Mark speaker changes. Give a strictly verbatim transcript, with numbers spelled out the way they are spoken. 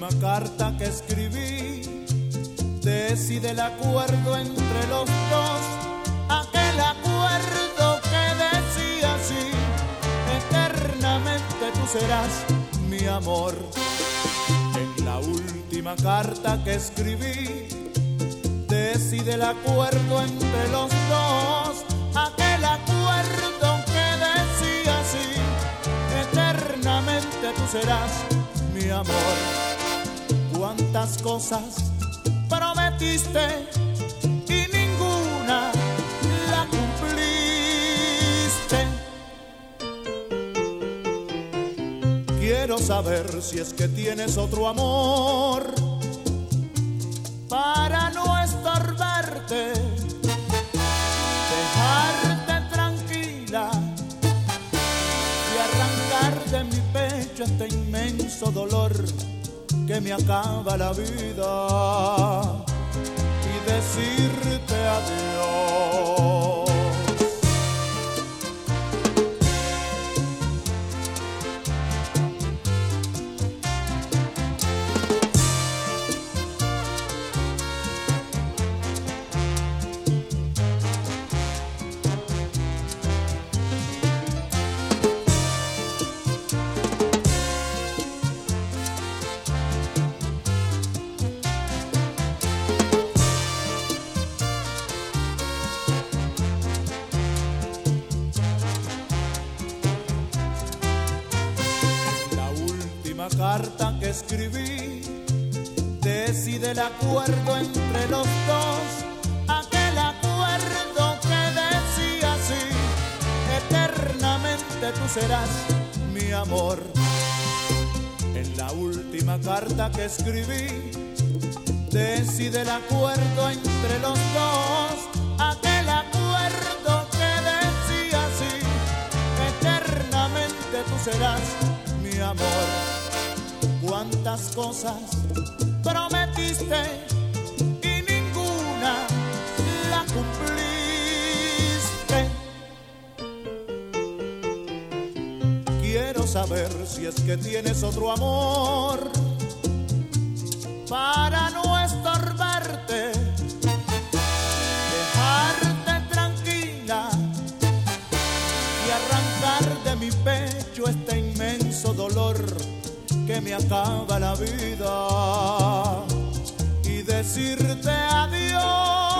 Speaker 1: última carta que escribí, decide el acuerdo entre los dos, aquel acuerdo que decía así: eternamente tú serás mi amor. En la última carta que escribí, decide el acuerdo entre los dos, aquel acuerdo que decía así: eternamente tú serás mi amor. Cuántas cosas prometiste y ninguna la cumpliste. Quiero saber si es que tienes otro amor para no estorbarte, dejarte tranquila y arrancar de mi pecho este inmenso dolor que me acaba la vida y decirte adiós. Carta que escribí, decide el acuerdo entre los dos, aquel acuerdo que decía así: eternamente tú serás mi amor. En la última carta que escribí, decide el acuerdo entre los dos, aquel acuerdo que decía así: eternamente tú serás mi amor. Cuántas cosas prometiste y ninguna la cumpliste. Quiero saber si es que tienes otro amor para no estorbarte, dejarte tranquila y arrancar de mi pecho este inmenso dolor que me acaba la vida y decirte adiós.